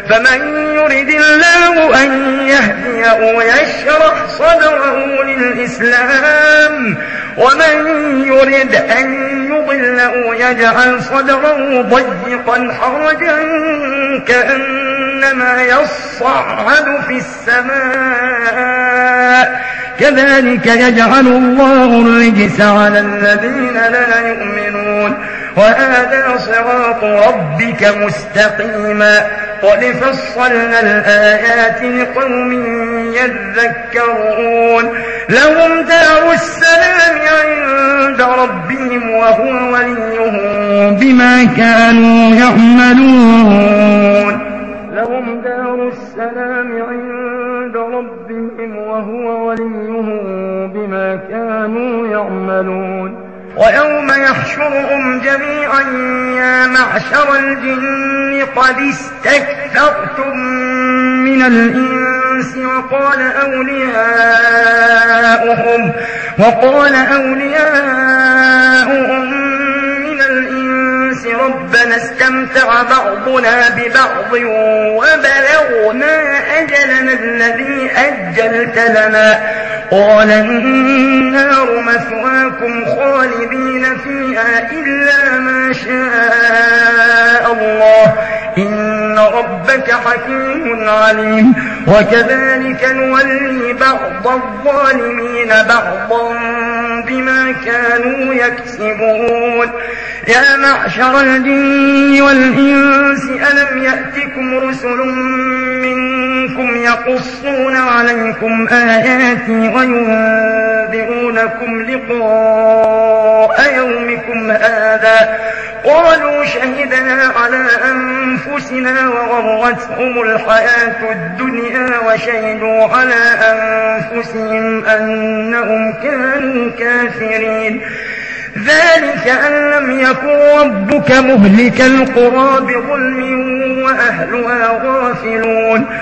فمن يرد الله أن يهديه يشرح صدره للإسلام ومن يرد أن يضله يجعل صدره ضيقا حرجا كأنما يصعد في السماء كذلك يجعل الله الرجس على الذين لا يؤمنون وهذا صراط ربك مستقيما قد فصلنا الآيات لقوم يذكرون لهم دار السلام عند ربهم وهو وليهم بما كانوا يعملون لهم دار السلام عند ربهم وهو وليهم بما كانوا يعملون ويوم يحشرهم جميعا يا معشر الجن قد استكثرتم من الإنس وقال أولياؤهم من الإنس ربنا استمتع بعضنا ببعض وبلغنا أجلنا الذي أجلت لنا قال النار مثواكم خالدين فيها إلا ما شاء الله إن ربك حكيم عليم وكذلك نولي بعض الظالمين بعضا بما كانوا يكسبون يا معشر الجن والإنس ألم يأتكم رسل منكم يقصون عليكم آياتي وينذرونكم لقاء يومكم هذا قالوا شهدنا على أنفسنا وغرتهم الحياة الدنيا وشهدوا على أنفسهم أنهم كانوا كافرين ذلك أن لم يكن ربك مهلك القرى بظلم وأهلها غافلون